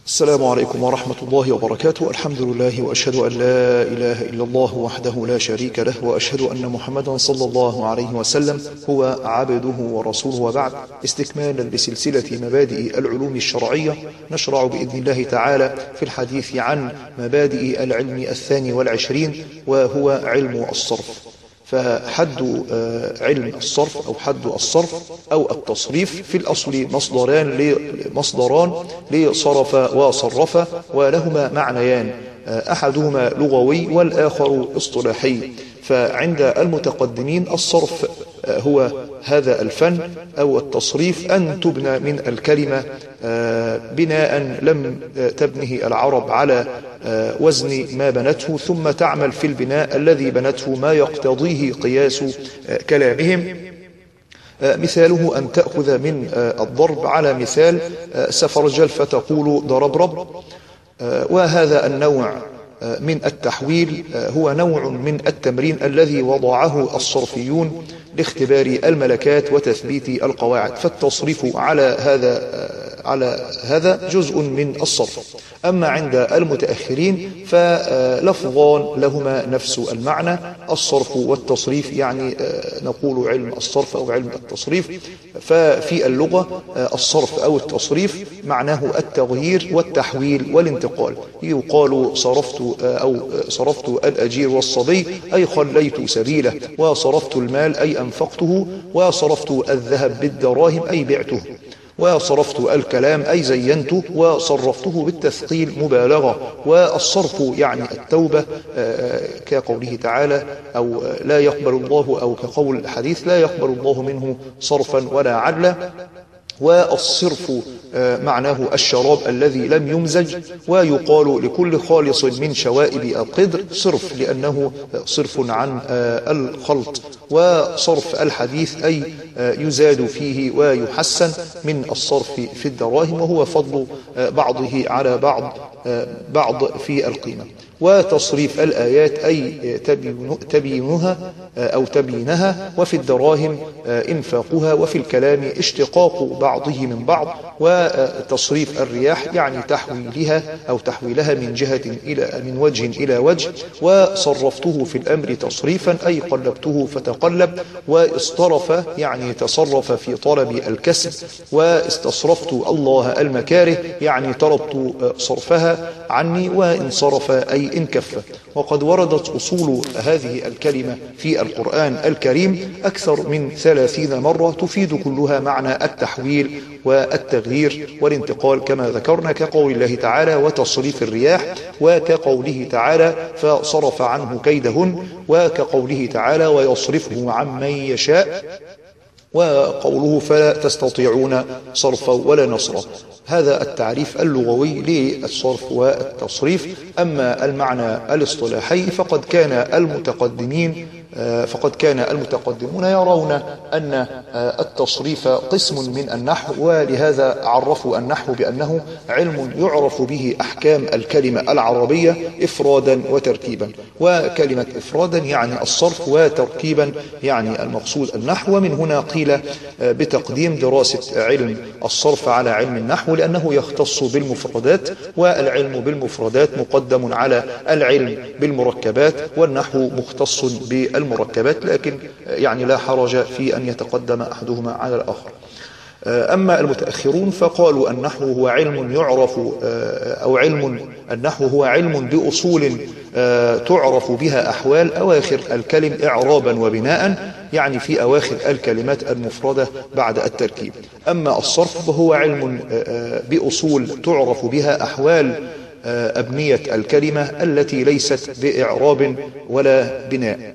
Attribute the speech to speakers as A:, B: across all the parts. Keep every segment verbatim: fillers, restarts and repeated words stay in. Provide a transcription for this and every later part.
A: السلام عليكم ورحمة الله وبركاته. الحمد لله وأشهد أن لا إله إلا الله وحده لا شريك له، وأشهد أن محمدا صلى الله عليه وسلم هو عبده ورسوله، وبعد. استكمالا لسلسلة مبادئ العلوم الشرعية، نشرع بإذن الله تعالى في الحديث عن مبادئ العلم الثاني والعشرين، وهو علم الصرف. فحد علم الصرف أو حد الصرف أو التصريف في الأصل مصدران مصدران لصرف وصرف، ولهما معنيان، أحدهما لغوي والآخر اصطلاحي. فعند المتقدمين الصرف هو هذا الفن أو التصريف، أن تبنى من الكلمة بناء لم تبنه العرب على وزن ما بنته، ثم تعمل في البناء الذي بنته ما يقتضيه قياس كلامهم. مثاله أن تأخذ من الضرب على مثال سفرجل فتقول ضربرب، وهذا النوع من التحويل هو نوع من التمرين الذي وضعه الصرفيون لاختبار الملكات وتثبيت القواعد. فالتصريف على هذا على هذا جزء من الصرف. أما عند المتأخرين فلفظان لهما نفس المعنى، الصرف والتصريف، يعني نقول علم الصرف أو علم التصريف. ففي اللغة الصرف أو التصريف معناه التغيير والتحويل والانتقال. يقال صرفت أو صرفت الأجير والصبي أي خليت سبيله، وصرفت المال أي أنفقته، وصرفت الذهب بالدراهم أي بعته، وصرفت الكلام أي زينته، وصرفته بالتثقيل مبالغة. والصرف يعني التوبة، كقوله تعالى أو لا يقبل الله، أو كقول الحديث لا يقبل الله منه صرفا ولا عدلا. والصرف معناه الشراب الذي لم يمزج، ويقال لكل خالص من شوائب القدر صرف لأنه صرف عن الخلط. وصرف الحديث أي يزاد فيه ويحسن من الصرف في الدراهم، وهو فضل بعضه على بعض بعض في القيمة. وتصريف الآيات أي تبيينها أو تبيينها، وفي الدراهم إنفاقها، وفي الكلام اشتقاق بعضه من بعض. وتصريف الرياح يعني تحويلها أو تحويلها من جهة إلى من وجه إلى وجه. وصرفته في الأمر تصريفا أي قلبته فتقلب. واصطرف يعني تصرف في طلب الكسب. واستصرفت الله المكاره يعني طلبت صرفها عني، وانصرف أي انكف. وقد وردت أصول هذه الكلمة في القرآن الكريم أكثر من ثلاثين مرة، تفيد كلها معنى التحويل والتغيير والانتقال كما ذكرنا، كقول الله تعالى وتصريف الرياح، وكقوله تعالى فصرف عنه كيدهن، وكقوله تعالى ويصرفه عمن يشاء، وقوله فلا تستطيعون صرفا ولا نصرا. هذا التعريف اللغوي للصرف والتصريف. أما المعنى الاصطلاحي فقد كان المتقدمين فقد كان المتقدمون يرون أن التصريف قسم من النحو، ولهذا عرفوا النحو بأنه علم يعرف به أحكام الكلمة العربية إفرادا وتركيبا. وكلمة إفرادا يعني الصرف، وتركيبا يعني المقصود النحو. ومن هنا قيل بتقديم دراسة علم الصرف على علم النحو، لأنه يختص بالمفردات، والعلم بالمفردات مقدم على العلم بالمركبات، والنحو مختص بالمركبات، لكن يعني لا حرج في أن يتقدم أحدهما على الآخر. أما المتأخرون فقالوا النحو هو علم يعرف أو علم النحو هو علم بأصول تعرف بها أحوال أواخر الكلم إعرابا وبناء، يعني في أواخر الكلمات المفردة بعد التركيب. أما الصرف فهو علم بأصول تعرف بها أحوال أبنية الكلمة التي ليست بإعراب ولا بناء.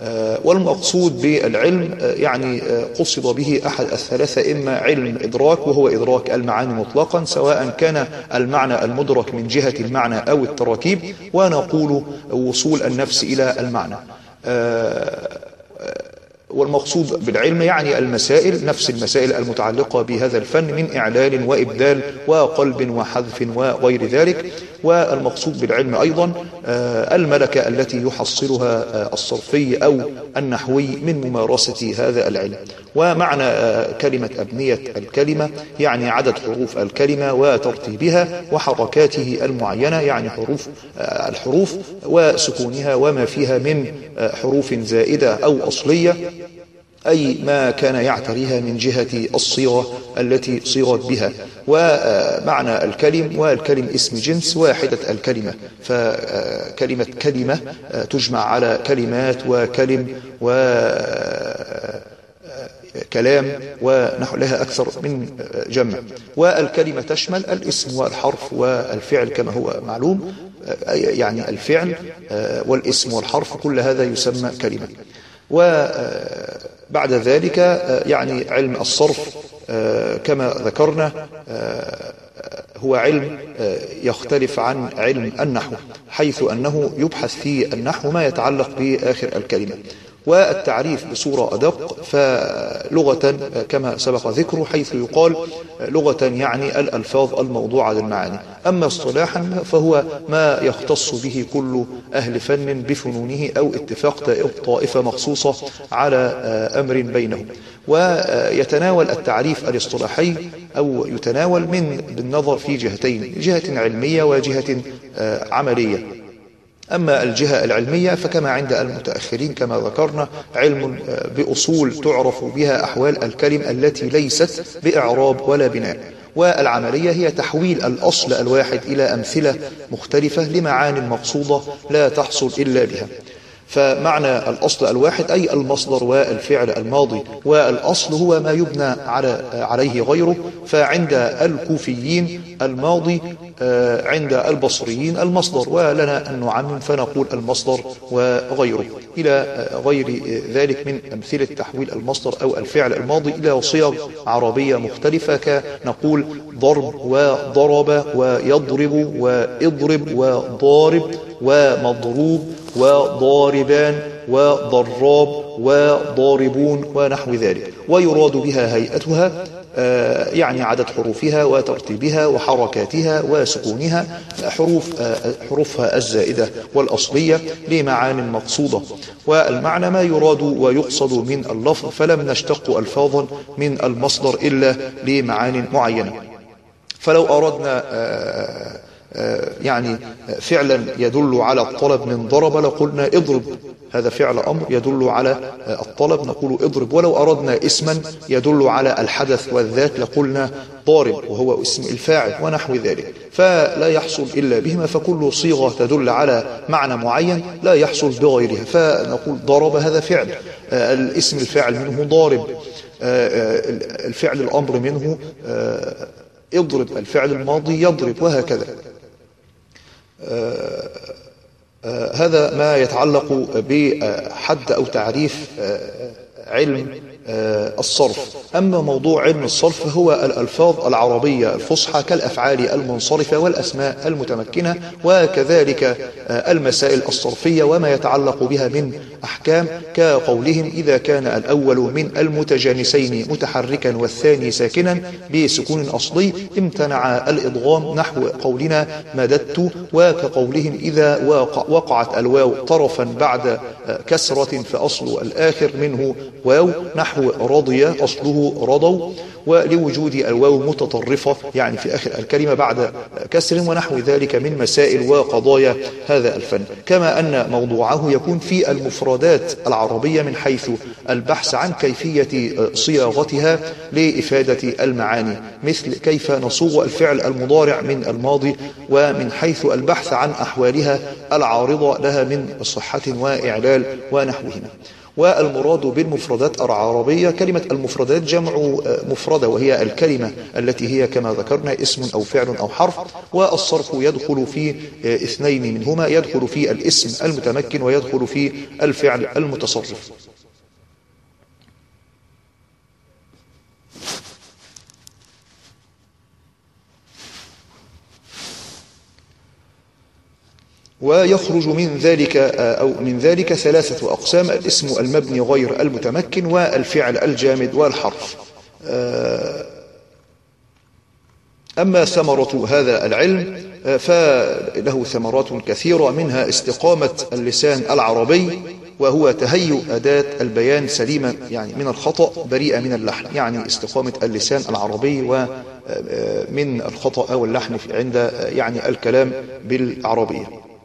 A: والمقصود بالعلم يعني قصد به أحد الثلاثة، إما علم إدراك وهو إدراك المعاني مطلقا سواء كان المعنى المدرك من جهة المعنى أو التراكيب، ونقول وصول النفس إلى المعنى. والمقصود بالعلم يعني المسائل، نفس المسائل المتعلقة بهذا الفن من إعلال وإبدال وقلب وحذف وغير ذلك. والمقصود بالعلم أيضا الملكة التي يحصلها الصرفي أو النحوي من ممارسة هذا العلم. ومعنى كلمة أبنية الكلمة يعني عدد حروف الكلمة وترتيبها وحركاته المعينة، يعني حروف الحروف وسكونها وما فيها من حروف زائدة أو أصلية، أي ما كان يعتريها من جهة الصيغة التي صيغت بها. ومعنى الكلم، والكلم اسم جنس واحدة الكلمة، فكلمة كلمة تجمع على كلمات وكلم وكلام ونحو لها أكثر من جمع. والكلمة تشمل الاسم والحرف والفعل كما هو معلوم، يعني الفعل والاسم والحرف كل هذا يسمى كلمة. وبعد ذلك يعني علم الصرف كما ذكرنا هو علم يختلف عن علم النحو، حيث أنه يبحث في النحو ما يتعلق بآخر الكلمة. والتعريف بصورة أدق فلغة كما سبق ذكره، حيث يقال لغة يعني الألفاظ الموضوعة للمعاني، أما اصطلاحا فهو ما يختص به كل أهل فن بفنونه أو اتفاق طائفة مخصوصة على أمر بينهم. ويتناول التعريف الاصطلاحي أو يتناول من بالنظر في جهتين، جهة علمية وجهة عملية. أما الجهة العلمية فكما عند المتأخرين كما ذكرنا علم بأصول تعرف بها أحوال الكلم التي ليست بإعراب ولا بناء. والعملية هي تحويل الأصل الواحد إلى أمثلة مختلفة لمعاني مقصودة لا تحصل إلا بها. فمعنى الأصل الواحد أي المصدر والفعل الماضي، والأصل هو ما يبنى على عليه غيره. فعند الكوفيين الماضي، عند البصريين المصدر، ولنا أن نعمم فنقول المصدر وغيره إلى غير ذلك من أمثلة تحويل المصدر أو الفعل الماضي إلى صيغ عربية مختلفة، كنقول ضرب وضرب ويضرب وإضرب وضارب ومضروب وضاربان وضراب وضاربون ونحو ذلك. ويراد بها هيئتها يعني عدد حروفها وترتيبها وحركاتها وسكونها، حروف حروفها الزائدة والأصلية لمعان مقصودة. والمعنى ما يراد ويقصد من اللفظ، فلم نشتق ألفاظا من المصدر إلا لمعان معينة. فلو أردنا يعني فعلا يدل على الطلب من ضرب لقلنا اضرب، هذا فعل أمر يدل على الطلب نقول اضرب. ولو أردنا اسما يدل على الحدث والذات لقلنا ضارب وهو اسم الفاعل ونحو ذلك. فلا يحصل إلا بهما، فكل صيغة تدل على معنى معين لا يحصل بغيرها. فنقول ضرب هذا فعل، الاسم الفاعل منه ضارب، الفعل الأمر منه اضرب، الفعل الماضي يضرب، وهكذا. آه آه هذا ما يتعلق بحد أو تعريف آه علم آه الصرف. أما موضوع علم الصرف هو الألفاظ العربية الفصحى كالأفعال المنصرفة والأسماء المتمكنة، وكذلك آه المسائل الصرفية وما يتعلق بها من أحكام، كقولهم إذا كان الأول من المتجانسين متحركا والثاني ساكنا بسكون أصلي امتنع الإضغام، نحو قولنا مددت. وكقولهم إذا وقعت الواو طرفا بعد كسرة فأصل الآخر منه واو، نحو رضي أصله رضوا. ولوجود الواو متطرفة يعني في آخر الكلمة بعد كسر ونحو ذلك من مسائل وقضايا هذا الفن. كما أن موضوعه يكون في المفردات العربية من حيث البحث عن كيفية صياغتها لإفادة المعاني، مثل كيف نصوغ الفعل المضارع من الماضي، ومن حيث البحث عن أحوالها العارضة لها من صحة وإعلال ونحوهما. والمراد بالمفردات العربية كلمة المفردات جمع مفردة، وهي الكلمة التي هي كما ذكرنا اسم أو فعل أو حرف. والصرف يدخل في اثنين منهما، يدخل في الاسم المتمكن ويدخل في الفعل المتصرف. ويخرج من ذلك أو من ذلك ثلاثة أقسام: الاسم المبني غير المتمكن، والفعل الجامد، والحرف. أما ثمرة هذا العلم فله ثمرات كثيرة، منها استقامة اللسان العربي، وهو تهيؤ أداة البيان سليمة يعني من الخطأ بريئة من اللحن، يعني استقامة اللسان العربي ومن الخطأ أو اللحن عند يعني الكلام بالعربية.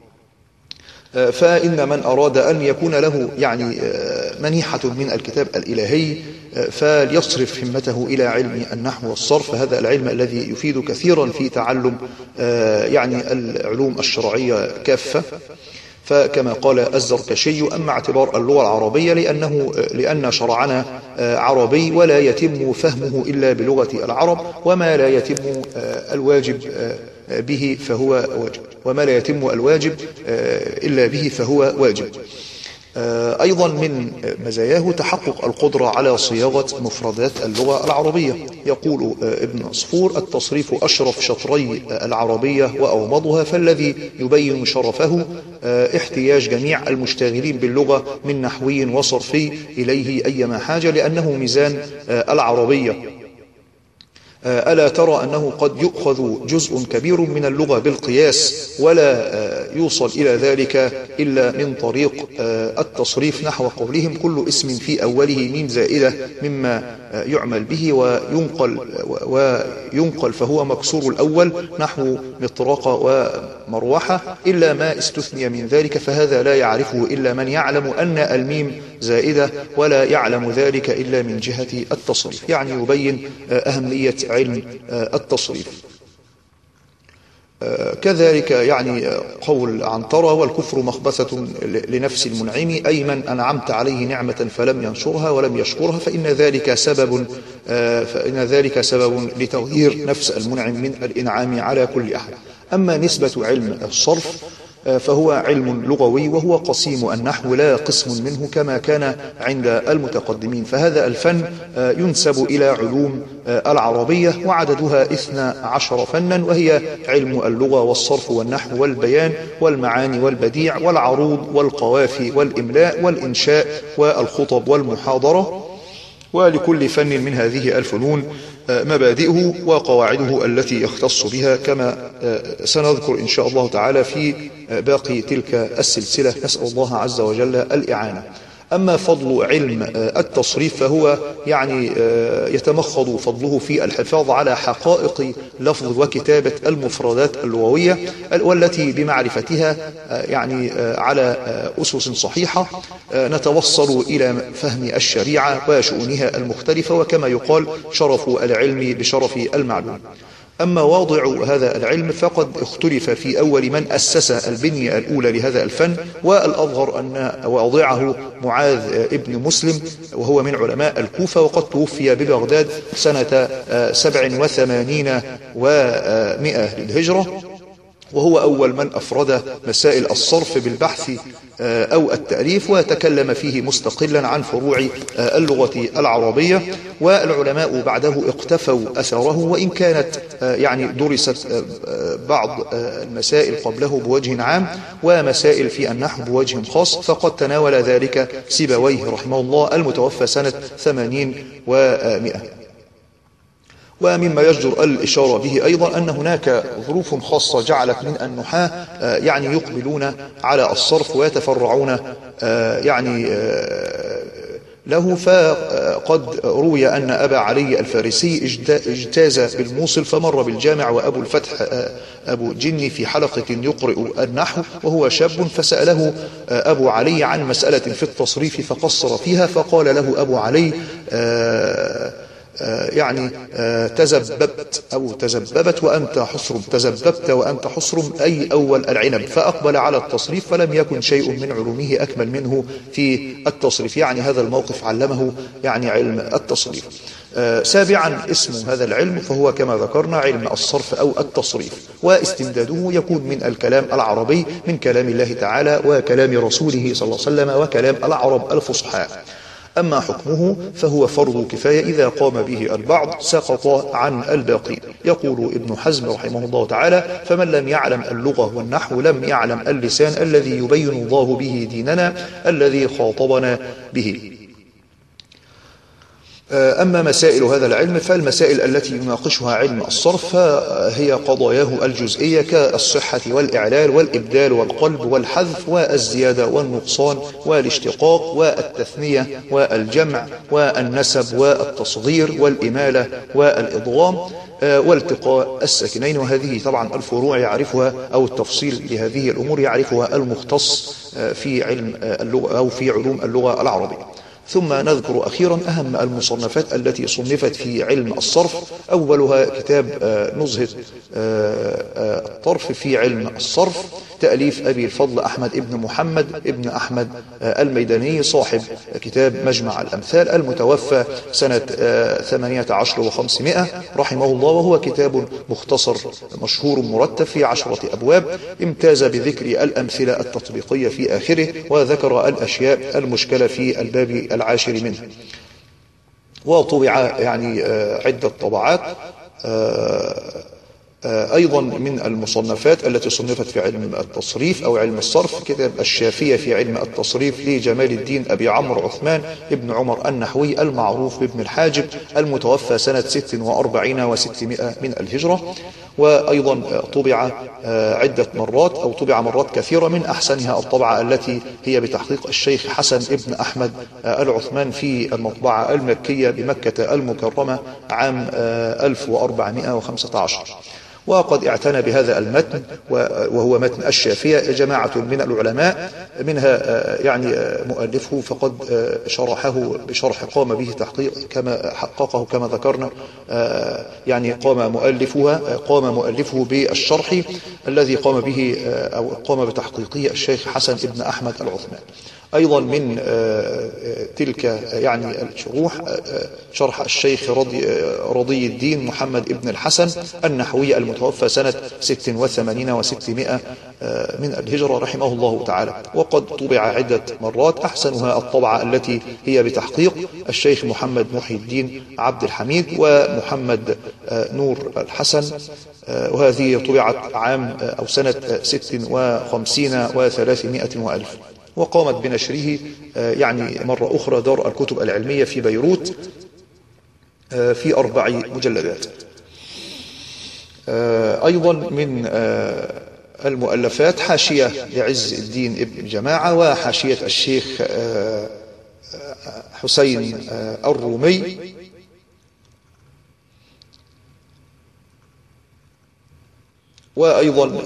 A: فإن من أراد أن يكون له يعني منيحة من الكتاب الإلهي فليصرف همته إلى علم النحو والصرف، هذا العلم الذي يفيد كثيرا في تعلم يعني العلوم الشرعية كافة. فكما قال الزركشي: أما اعتبار اللغة العربية لأنه لأن شرعنا عربي ولا يتم فهمه إلا بلغة العرب، وما لا يتم الواجب به فهو واجب وما لا يتم الواجب إلا به فهو واجب. أيضا من مزاياه تحقق القدرة على صياغة مفردات اللغة العربية. يقول ابن عصفور: التصريف أشرف شطري العربية وأومضها، فالذي يبين شرفه احتياج جميع المشتغلين باللغة من نحوي وصرفي إليه أيما حاجة، لأنه ميزان العربية. ألا ترى أنه قد يؤخذ جزء كبير من اللغة بالقياس ولا يوصل إلى ذلك إلا من طريق التصريف، نحو قولهم: كل اسم في أوله ميم زائدة مما يعمل به وينقل, وينقل فهو مكسور الأول، نحو مطرقة ومروحة، إلا ما استثني من ذلك، فهذا لا يعرفه إلا من يعلم أن الميم زائدة، ولا يعلم ذلك إلا من جهة التصريف. يعني يبين أهمية علم التصريف. كذلك يعني قول عنترة: والكفر مخبثة لنفس المنعم، أي من أنعمت عليه نعمة فلم ينشرها ولم يشكرها، فإن ذلك سبب فإن ذلك سبب لتغيير نفس المنعم من الإنعام على كل أحد. أما نسبة علم الصرف فهو علم لغوي، وهو قسيم النحو لا قسم منه كما كان عند المتقدمين، فهذا الفن ينسب إلى علوم العربية، وعددها اثنا عشر فنا، وهي علم اللغة والصرف والنحو والبيان والمعاني والبديع والعروض والقوافي والإملاء والإنشاء والخطب والمحاضرة. ولكل فن من هذه الفنون مبادئه وقواعده التي يختص بها، كما سنذكر إن شاء الله تعالى في باقي تلك السلسلة. نسأل الله عز وجل الإعانة. أما فضل علم التصريف فهو يعني يتمخض فضله في الحفاظ على حقائق لفظ وكتابة المفردات اللغوية، والتي بمعرفتها يعني على أسس صحيحة نتوصل إلى فهم الشريعة وشؤونها المختلفة، وكما يقال: شرف العلم بشرف المعلوم. أما واضع هذا العلم فقد اختلف في أول من أسس البنية الأولى لهذا الفن، والأظهر أن واضعه معاذ ابن مسلم، وهو من علماء الكوفة، وقد توفي ببغداد سنة سبع وثمانين ومئة للهجرة، وهو أول من أفرد مسائل الصرف بالبحث أو التأليف، وتكلم فيه مستقلا عن فروع اللغة العربية، والعلماء بعده اقتفوا أثره، وإن كانت يعني درست بعض المسائل قبله بوجه عام ومسائل في النحو بوجه خاص، فقد تناول ذلك سيبويه رحمه الله المتوفى سنة ثمانين ومئة. ومما يجدر الإشارة به أيضا أن هناك ظروف خاصة جعلت من النحاة يعني يقبلون على الصرف ويتفرعون يعني له. فقد روي أن أبا علي الفارسي اجتاز بالموصل فمر بالجامع وأبو الفتح أبو جني في حلقة يقرئ النحو وهو شاب، فسأله أبو علي عن مسألة في التصريف فقصر فيها، فقال له أبو علي: يعني تزببت أو تزببت وأنت حصرم، تزببت وأنت حصرم، أي أول العنب. فأقبل على التصريف، فلم يكن شيء من علومه أكمل منه في التصريف، يعني هذا الموقف علمه يعني علم التصريف. سابعا اسم هذا العلم فهو كما ذكرنا علم الصرف أو التصريف، واستمداده يكون من الكلام العربي، من كلام الله تعالى وكلام رسوله صلى الله عليه وسلم وكلام العرب الفصحاء. أما حكمه فهو فرض كفاية، إذا قام به البعض سقط عن الباقين. يقول ابن حزم رحمه الله تعالى: فمن لم يعلم اللغة والنحو لم يعلم اللسان الذي يبين الله به ديننا الذي خاطبنا به. أما مسائل هذا العلم فالمسائل التي يناقشها علم الصرف هي قضاياه الجزئية كالصحة والإعلال والإبدال والقلب والحذف والزيادة والنقصان والاشتقاق والتثنية والجمع والنسب والتصغير والإمالة والإضغام والتقاء الساكنين. وهذه طبعا الفروع يعرفها أو التفصيل لهذه الأمور يعرفها المختص في علم اللغة أو في علوم اللغة العربية. ثم نذكر أخيرا أهم المصنفات التي صنفت في علم الصرف. أولها كتاب نزهة الطرف في علم الصرف، تأليف أبي الفضل أحمد ابن محمد ابن أحمد الميداني صاحب كتاب مجمع الأمثال، المتوفى سنة ثمانية عشر وخمسمائة رحمه الله، وهو كتاب مختصر مشهور مرتب في عشرة أبواب، امتاز بذكر الأمثلة التطبيقية في آخره، وذكر الأشياء المشكلة في الباب العاشر منه. وطبع يعني عدة طبعات. أيضا من المصنفات التي صنفت في علم التصريف أو علم الصرف كتاب الشافية في علم التصريف لجمال الدين أبي عمرو عثمان ابن عمر النحوي المعروف بابن الحاجب، المتوفى سنة ست وأربعين وستمائة من الهجرة. وأيضا طبع عدة مرات أو طبع مرات كثيرة، من أحسنها الطبعة التي هي بتحقيق الشيخ حسن ابن أحمد العثمان في المطبعة المكية بمكة المكرمة عام ألف وأربعمائة وخمسة عشر. وقد اعتنى بهذا المتن وهو متن الشافية جماعة من العلماء، منها يعني مؤلفه فقد شرحه بشرح قام به تحقيق كما حققه كما ذكرنا، يعني قام مؤلفها قام مؤلفه بالشرح الذي قام به أو قام بتحقيقه الشيخ حسن ابن أحمد العثمان. أيضا من تلك يعني الشروح شرح الشيخ رضي, رضي الدين محمد ابن الحسن النحوي المتوفى سنة ست وثمانين وستمائة من الهجرة رحمه الله تعالى. وقد طبع عدة مرات، أحسنها الطبعة التي هي بتحقيق الشيخ محمد محي الدين عبد الحميد ومحمد نور الحسن، وهذه طبعت عام أو سنة ست وخمسين وثلاثمائة وألف. وقامت بنشره يعني مرة أخرى دار الكتب العلمية في بيروت في أربع مجلدات. أيضا من المؤلفات حاشية لعز الدين ابن جماعة وحاشية الشيخ حسين الرومي، وأيضا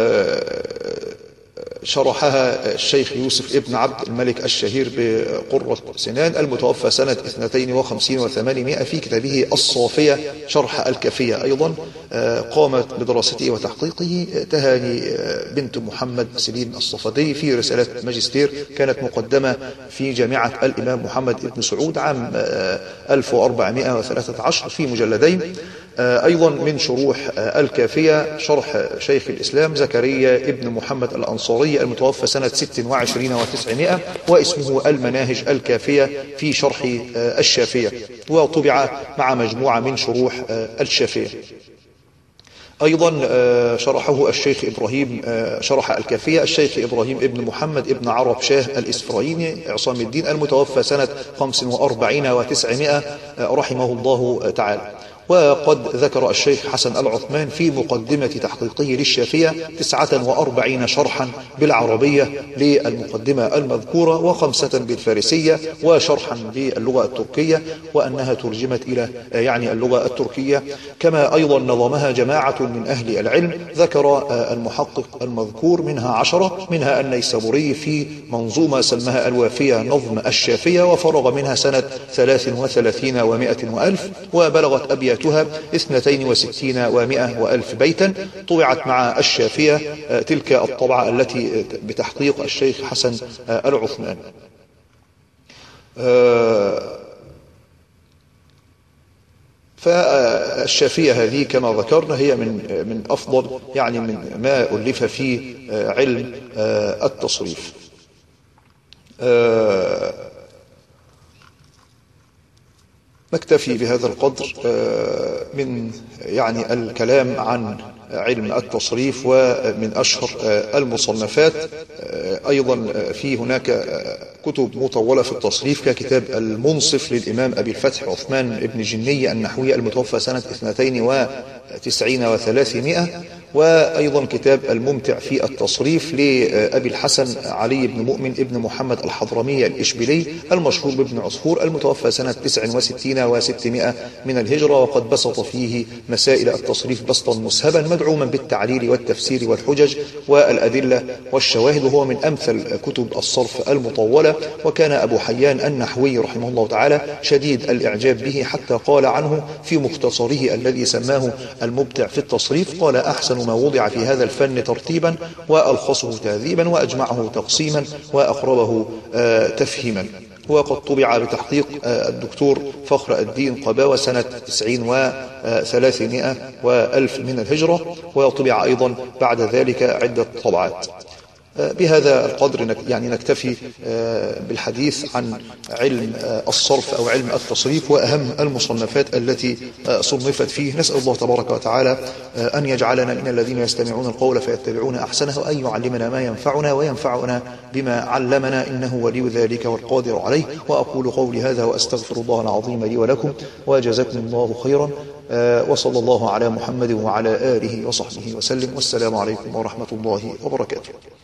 A: شرحها الشيخ يوسف ابن عبد الملك الشهير بقرة سنان المتوفى سنة اثنتين وخمسين وثمانمائة في كتابه الصافية شرح الكافية. أيضا قامت بدراسته وتحقيقه تهاني بنت محمد سليم الصفدي في رسالة ماجستير كانت مقدمة في جامعة الإمام محمد بن سعود عام ألف وأربعمائة وثلاثة عشر في مجلدين. أيضا من شروح الكافية شرح شيخ الإسلام زكريا ابن محمد الأنصاري المتوفى سنة ست وعشرين وتسعمائة، واسمه المناهج الكافية في شرح الشافية، وطبع مع مجموعة من شروح الشافية. أيضا شرحه الشيخ إبراهيم شرح الكافية الشيخ إبراهيم ابن محمد ابن عرب شاه الإسفرايني عصام الدين المتوفى سنة خمس وأربعين وتسعمائة رحمه الله تعالى. وقد ذكر الشيخ حسن العثمان في مقدمة تحقيقه للشافية تسعة وأربعين شرحا بالعربية للمقدمة المذكورة، وخمسة بالفارسية، وشرحا باللغة التركية، وأنها ترجمت إلى يعني اللغة التركية. كما أيضا نظمها جماعة من أهل العلم، ذكر المحقق المذكور منها عشرة، منها النيسابوري في منظومة سماها الوافية نظم الشافية، وفرغ منها سنة ثلاث وثلاثين ومائة وألف، وبلغت أبيات اثنتين وستين ومائة وألف بيتا. طبعت مع الشافية تلك الطبعة التي بتحقيق الشيخ حسن العثمان. فالشافية هذه كما ذكرنا هي من من أفضل يعني من ما ألف في علم التصريف. نكتفي بهذا القدر من يعني الكلام عن علم التصريف ومن أشهر المصنفات. أيضا في هناك كتب مطولة في التصريف ككتاب المنصف للإمام أبي الفتح عثمان بن جني النحوي المتوفى سنة اثنتين وتسعين وثلاثمائة، وأيضا كتاب الممتع في التصريف لأبي الحسن علي بن مؤمن ابن محمد الحضرمي الإشبيلي المشهور بابن عصفور المتوفى سنة تسع وستين وستمائة من الهجرة، وقد بسط فيه مسائل التصريف بسطا مسهبا مدعوما بالتعليل والتفسير والحجج والأدلة والشواهد، وهو من أمثل كتب الصرف المطولة. وكان أبو حيان النحوي رحمه الله تعالى شديد الإعجاب به، حتى قال عنه في مختصره الذي سماه المبدع في التصريف: قال: أحسن ما وضع في هذا الفن ترتيبا، وألخصه تهذيبا، وأجمعه تقسيما، وأقربه آه تفهيما. وقد طبع بتحقيق آه الدكتور فخر الدين قباوة سنة تسعين وثلاثمائة وألف من الهجرة، وطبع أيضا بعد ذلك عدة طبعات. بهذا القدر يعني نكتفي بالحديث عن علم الصرف أو علم التصريف وأهم المصنفات التي صنفت فيه. نسأل الله تبارك وتعالى أن يجعلنا من الذين يستمعون القول فيتبعون أحسنه، وأن يعلمنا ما ينفعنا وينفعنا بما علمنا، إنه ولي ذلك والقادر عليه. وأقول قولي هذا وأستغفر الله العظيم لي ولكم، وجزاكم الله خيرا، وصلى الله على محمد وعلى آله وصحبه وسلم، والسلام عليكم ورحمة الله وبركاته.